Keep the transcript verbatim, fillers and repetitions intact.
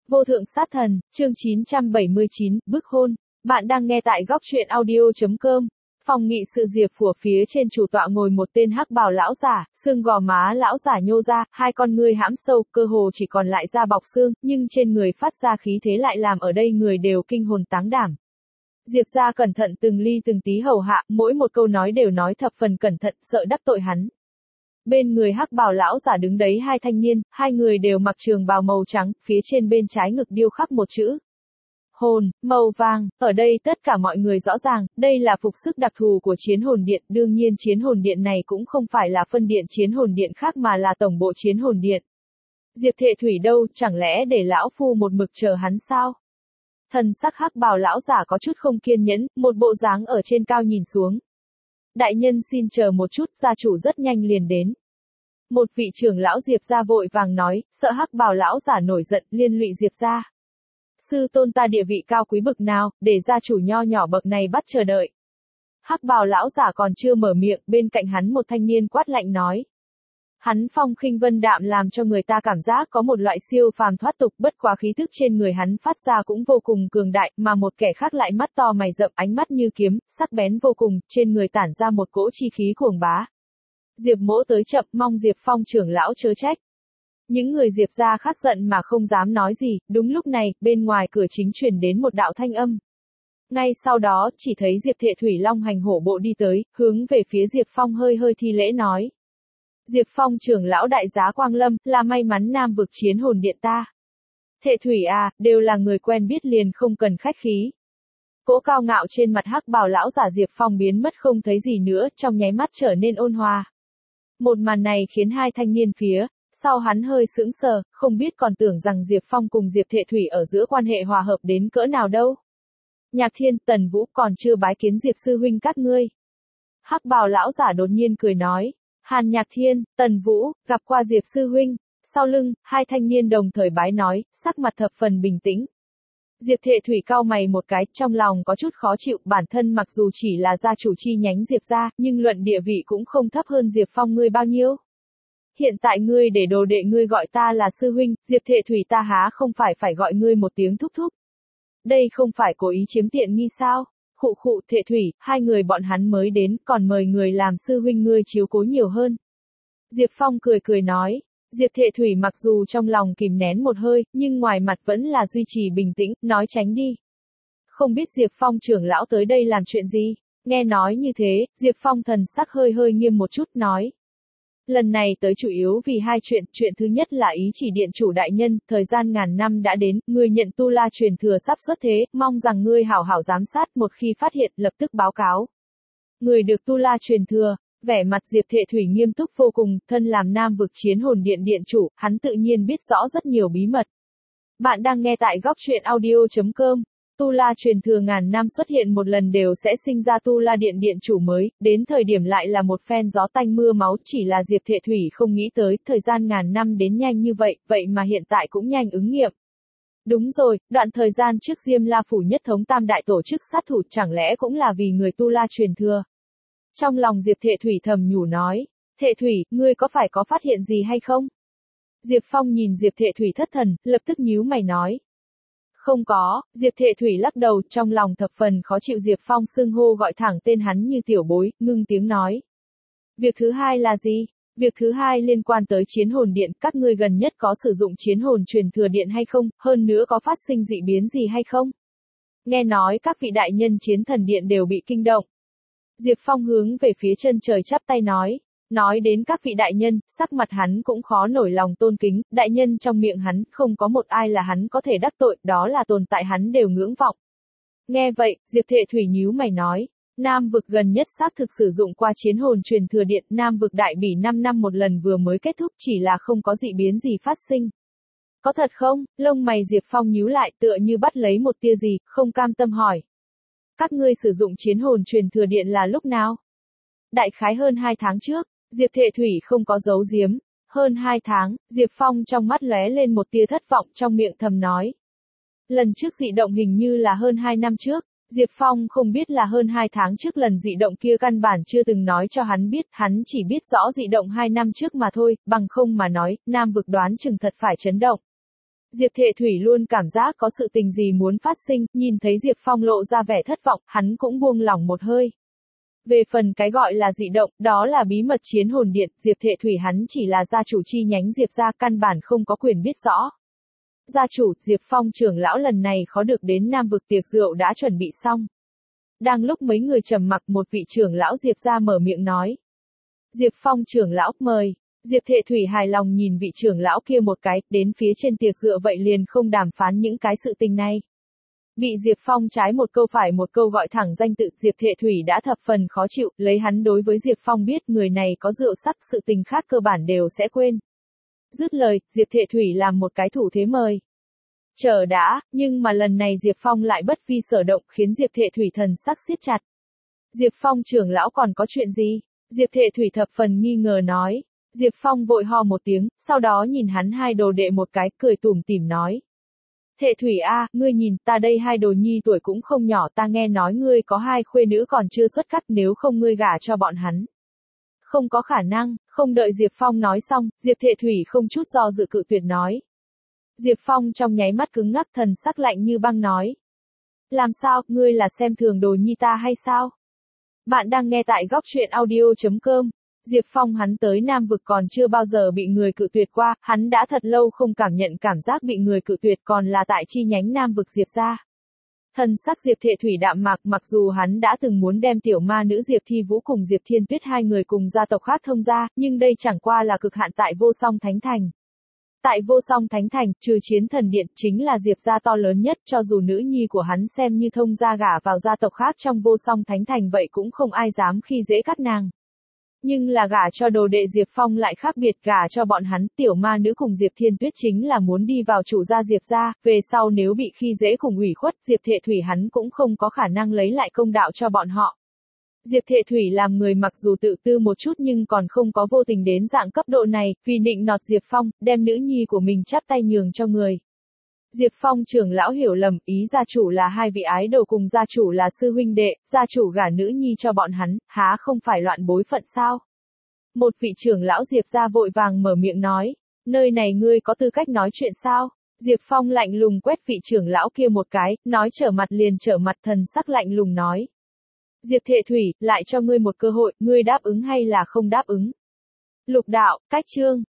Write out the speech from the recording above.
Vô thượng sát thần, chương chín trăm bảy mươi chín, bức hôn. Bạn đang nghe tại góc truyện audio chấm com. Phòng nghị sự Diệp Phủa phía trên chủ tọa ngồi một tên hắc bào lão giả, xương gò má lão giả nhô ra, hai con ngươi hãm sâu, cơ hồ chỉ còn lại da bọc xương, nhưng trên người phát ra khí thế lại làm ở đây người đều kinh hồn táng đảm. Diệp gia cẩn thận từng ly từng tí hầu hạ, mỗi một câu nói đều nói thập phần cẩn thận, sợ đắc tội hắn. Bên người hắc bào lão giả đứng đấy hai thanh niên, hai người đều mặc trường bào màu trắng, phía trên bên trái ngực điêu khắc một chữ hồn, màu vàng. Ở đây tất cả mọi người rõ ràng, đây là phục sức đặc thù của chiến hồn điện, đương nhiên chiến hồn điện này cũng không phải là phân điện chiến hồn điện khác mà là tổng bộ chiến hồn điện. Diệp Thệ Thủy đâu, chẳng lẽ để lão phu một mực chờ hắn sao? Thần sắc hắc bào lão giả có chút không kiên nhẫn, một bộ dáng ở trên cao nhìn xuống. Đại nhân xin chờ một chút, gia chủ rất nhanh liền đến. Một vị trưởng lão Diệp gia vội vàng nói, sợ hắc bào lão giả nổi giận, liên lụy Diệp gia. Sư tôn ta địa vị cao quý bực nào, để gia chủ nho nhỏ bậc này bắt chờ đợi. Hắc bào lão giả còn chưa mở miệng, bên cạnh hắn một thanh niên quát lạnh nói. Hắn phong khinh vân đạm làm cho người ta cảm giác có một loại siêu phàm thoát tục, bất quá khí thức trên người hắn phát ra cũng vô cùng cường đại, mà một kẻ khác lại mắt to mày rậm, ánh mắt như kiếm, sắc bén vô cùng, trên người tản ra một cỗ chi khí cuồng bá. Diệp Mỗ tới chậm, mong Diệp Phong trưởng lão chớ trách. Những người Diệp gia khác giận mà không dám nói gì, đúng lúc này, bên ngoài cửa chính truyền đến một đạo thanh âm. Ngay sau đó, chỉ thấy Diệp Thệ Thủy long hành hổ bộ đi tới, hướng về phía Diệp Phong hơi hơi thi lễ nói. Diệp Phong trưởng lão đại giá Quang Lâm, là may mắn Nam vực chiến hồn điện ta. Thệ Thủy à, đều là người quen biết liền không cần khách khí. Cỗ cao ngạo trên mặt hắc bào lão giả Diệp Phong biến mất không thấy gì nữa, trong nháy mắt trở nên ôn hòa. Một màn này khiến hai thanh niên phía sau hắn hơi sững sờ, không biết còn tưởng rằng Diệp Phong cùng Diệp Thệ Thủy ở giữa quan hệ hòa hợp đến cỡ nào đâu. Nhạc Thiên, Tần Vũ còn chưa bái kiến Diệp sư huynh các ngươi. Hắc bào lão giả đột nhiên cười nói. Hàn Nhạc Thiên, Tần Vũ, gặp qua Diệp sư huynh. Sau lưng, hai thanh niên đồng thời bái nói, sắc mặt thập phần bình tĩnh. Diệp Thệ Thủy cau mày một cái, trong lòng có chút khó chịu, bản thân mặc dù chỉ là gia chủ chi nhánh Diệp gia, nhưng luận địa vị cũng không thấp hơn Diệp Phong ngươi bao nhiêu. Hiện tại ngươi để đồ đệ ngươi gọi ta là sư huynh, Diệp Thệ Thủy ta há không phải phải gọi ngươi một tiếng thúc thúc. Đây không phải cố ý chiếm tiện nghi sao? Khụ khụ, Thệ Thủy, hai người bọn hắn mới đến, còn mời người làm sư huynh ngươi chiếu cố nhiều hơn. Diệp Phong cười cười nói. Diệp Thệ Thủy mặc dù trong lòng kìm nén một hơi, nhưng ngoài mặt vẫn là duy trì bình tĩnh, nói tránh đi. Không biết Diệp Phong trưởng lão tới đây làm chuyện gì? Nghe nói như thế, Diệp Phong thần sắc hơi hơi nghiêm một chút nói. Lần này tới chủ yếu vì hai chuyện, chuyện thứ nhất là ý chỉ điện chủ đại nhân, thời gian ngàn năm đã đến, ngươi nhận tu la truyền thừa sắp xuất thế, mong rằng ngươi hảo hảo giám sát, một khi phát hiện, lập tức báo cáo. Người được tu la truyền thừa, vẻ mặt Diệp Thệ Thủy nghiêm túc vô cùng, thân làm Nam vực chiến hồn điện điện chủ, hắn tự nhiên biết rõ rất nhiều bí mật. Bạn đang nghe tại góc truyện audio chấm com. Tu la truyền thừa ngàn năm xuất hiện một lần đều sẽ sinh ra tu la điện điện chủ mới, đến thời điểm lại là một phen gió tanh mưa máu, chỉ là Diệp Thệ Thủy không nghĩ tới, thời gian ngàn năm đến nhanh như vậy, vậy mà hiện tại cũng nhanh ứng nghiệm. Đúng rồi, đoạn thời gian trước Diêm La Phủ nhất thống tam đại tổ chức sát thủ chẳng lẽ cũng là vì người tu la truyền thừa. Trong lòng Diệp Thệ Thủy thầm nhủ nói, Thệ Thủy, ngươi có phải có phát hiện gì hay không? Diệp Phong nhìn Diệp Thệ Thủy thất thần, lập tức nhíu mày nói. Không có, Diệp Thệ Thủy lắc đầu, trong lòng thập phần khó chịu Diệp Phong xưng hô gọi thẳng tên hắn như tiểu bối, ngưng tiếng nói. Việc thứ hai là gì? Việc thứ hai liên quan tới chiến hồn điện, các ngươi gần nhất có sử dụng chiến hồn truyền thừa điện hay không, hơn nữa có phát sinh dị biến gì hay không? Nghe nói các vị đại nhân chiến thần điện đều bị kinh động. Diệp Phong hướng về phía chân trời chắp tay nói. Nói đến các vị đại nhân, sắc mặt hắn cũng khó nổi lòng tôn kính, đại nhân trong miệng hắn, không có một ai là hắn có thể đắc tội, đó là tồn tại hắn đều ngưỡng vọng. Nghe vậy, Diệp Thệ Thủy nhíu mày nói, Nam vực gần nhất xác thực sử dụng qua chiến hồn truyền thừa điện, Nam vực đại bỉ năm năm một lần vừa mới kết thúc, chỉ là không có dị biến gì phát sinh. Có thật không? Lông mày Diệp Phong nhíu lại tựa như bắt lấy một tia gì, không cam tâm hỏi. Các ngươi sử dụng chiến hồn truyền thừa điện là lúc nào? Đại khái hơn hai tháng trước. Diệp Thệ Thủy không có giấu giếm. Hơn hai tháng, Diệp Phong trong mắt lóe lên một tia thất vọng, trong miệng thầm nói. Lần trước dị động hình như là hơn hai năm trước. Diệp Phong không biết là hơn hai tháng trước lần dị động kia căn bản chưa từng nói cho hắn biết, hắn chỉ biết rõ dị động hai năm trước mà thôi, bằng không mà nói, Nam vực đoán chừng thật phải chấn động. Diệp Thệ Thủy luôn cảm giác có sự tình gì muốn phát sinh, nhìn thấy Diệp Phong lộ ra vẻ thất vọng, hắn cũng buông lỏng một hơi. Về phần cái gọi là dị động, đó là bí mật chiến hồn điện, Diệp Thệ Thủy hắn chỉ là gia chủ chi nhánh Diệp gia, căn bản không có quyền biết rõ. Gia chủ, Diệp Phong trưởng lão lần này khó được đến Nam vực, tiệc rượu đã chuẩn bị xong. Đang lúc mấy người trầm mặc, một vị trưởng lão Diệp gia mở miệng nói. Diệp Phong trưởng lão, mời. Diệp Thệ Thủy hài lòng nhìn vị trưởng lão kia một cái, đến phía trên tiệc rượu vậy liền không đàm phán những cái sự tình này. Bị Diệp Phong trái một câu phải một câu gọi thẳng danh tự, Diệp Thệ Thủy đã thập phần khó chịu, lấy hắn đối với Diệp Phong biết người này có rượu sắc, sự tình khác cơ bản đều sẽ quên. Dứt lời, Diệp Thệ Thủy làm một cái thủ thế mời. Chờ đã, nhưng mà lần này Diệp Phong lại bất vi sở động, khiến Diệp Thệ Thủy thần sắc siết chặt. Diệp Phong trưởng lão còn có chuyện gì? Diệp Thệ Thủy thập phần nghi ngờ nói. Diệp Phong vội ho một tiếng, sau đó nhìn hắn hai đồ đệ một cái, cười tủm tỉm nói. Thệ Thủy a, ngươi nhìn, ta đây hai đồ nhi tuổi cũng không nhỏ, ta nghe nói ngươi có hai khuê nữ còn chưa xuất cát, nếu không ngươi gả cho bọn hắn. Không có khả năng, không đợi Diệp Phong nói xong, Diệp Thệ Thủy không chút do dự cự tuyệt nói. Diệp Phong trong nháy mắt cứng ngắc, thần sắc lạnh như băng nói. Làm sao, ngươi là xem thường đồ nhi ta hay sao? Bạn đang nghe tại góc truyện audio chấm com. Diệp Phong hắn tới Nam vực còn chưa bao giờ bị người cự tuyệt qua, hắn đã thật lâu không cảm nhận cảm giác bị người cự tuyệt, còn là tại chi nhánh Nam vực Diệp gia. Thần sắc Diệp Thệ Thủy đạm mạc, mặc dù hắn đã từng muốn đem tiểu ma nữ Diệp Thi Vũ cùng Diệp Thiên Tuyết hai người cùng gia tộc khác thông gia, nhưng đây chẳng qua là cực hạn tại Vô Song Thánh Thành. Tại Vô Song Thánh Thành, trừ Chiến Thần Điện, chính là Diệp gia to lớn nhất, cho dù nữ nhi của hắn xem như thông gia gả vào gia tộc khác trong Vô Song Thánh Thành vậy cũng không ai dám khi dễ cắt nàng. Nhưng là gả cho đồ đệ Diệp Phong lại khác biệt, gả cho bọn hắn, tiểu ma nữ cùng Diệp Thiên Tuyết chính là muốn đi vào chủ gia Diệp gia, về sau nếu bị khi dễ cùng ủy khuất, Diệp Thệ Thủy hắn cũng không có khả năng lấy lại công đạo cho bọn họ. Diệp Thệ Thủy làm người mặc dù tự tư một chút nhưng còn không có vô tình đến dạng cấp độ này, vì nịnh nọt Diệp Phong, đem nữ nhi của mình chắp tay nhường cho người. Diệp Phong trưởng lão hiểu lầm, ý gia chủ là hai vị ái đồ cùng gia chủ là sư huynh đệ, gia chủ gả nữ nhi cho bọn hắn, há không phải loạn bối phận sao? Một vị trưởng lão Diệp gia vội vàng mở miệng nói, nơi này ngươi có tư cách nói chuyện sao? Diệp Phong lạnh lùng quét vị trưởng lão kia một cái, nói trở mặt liền trở mặt, thần sắc lạnh lùng nói. Diệp Thệ Thủy, lại cho ngươi một cơ hội, ngươi đáp ứng hay là không đáp ứng? Lục đạo, cách chương.